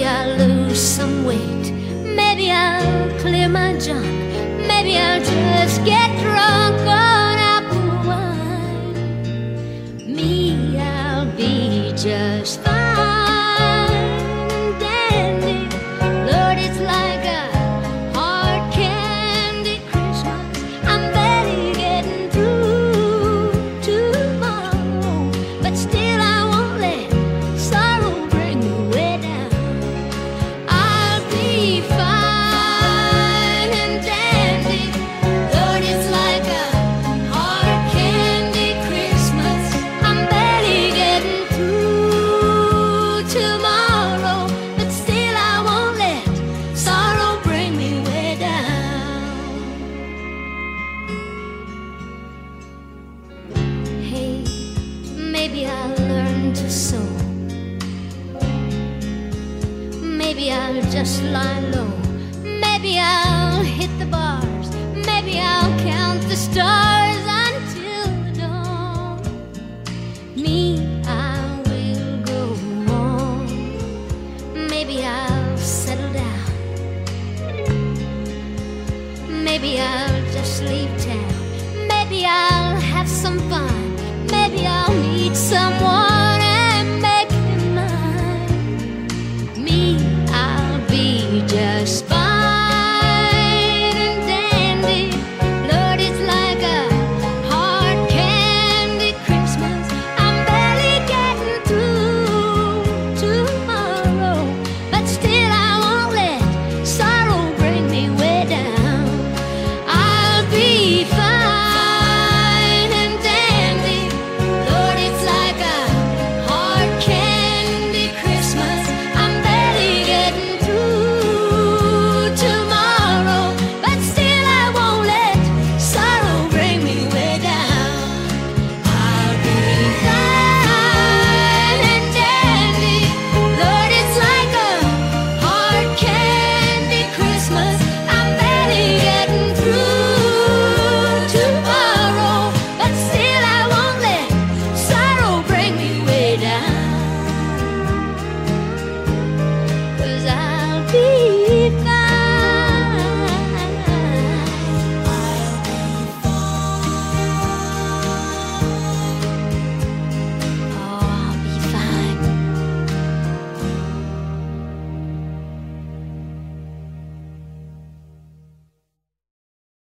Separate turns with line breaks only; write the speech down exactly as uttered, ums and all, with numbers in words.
I'll lose some weight. Maybe I'll clear my junk. Maybe I'll just get drunk on apple wine. Me, I'll be just fine and dandy. Lord, it's like a hard candy Christmas. I'm barely getting through tomorrow, but still I won't let sorrow bring me way down. I'll be fine and dandy. Lord, it's like a hard candy Christmas. I'm barely getting through tomorrow, but still I won't let sorrow bring me way down. Hey, maybe I'll learn to sew. Maybe I'll just lie low. Maybe I'll hit the bars. Maybe I'll count the stars until the dawn. Me, I will go on. Maybe I'll settle down. Maybe I'll just leave town.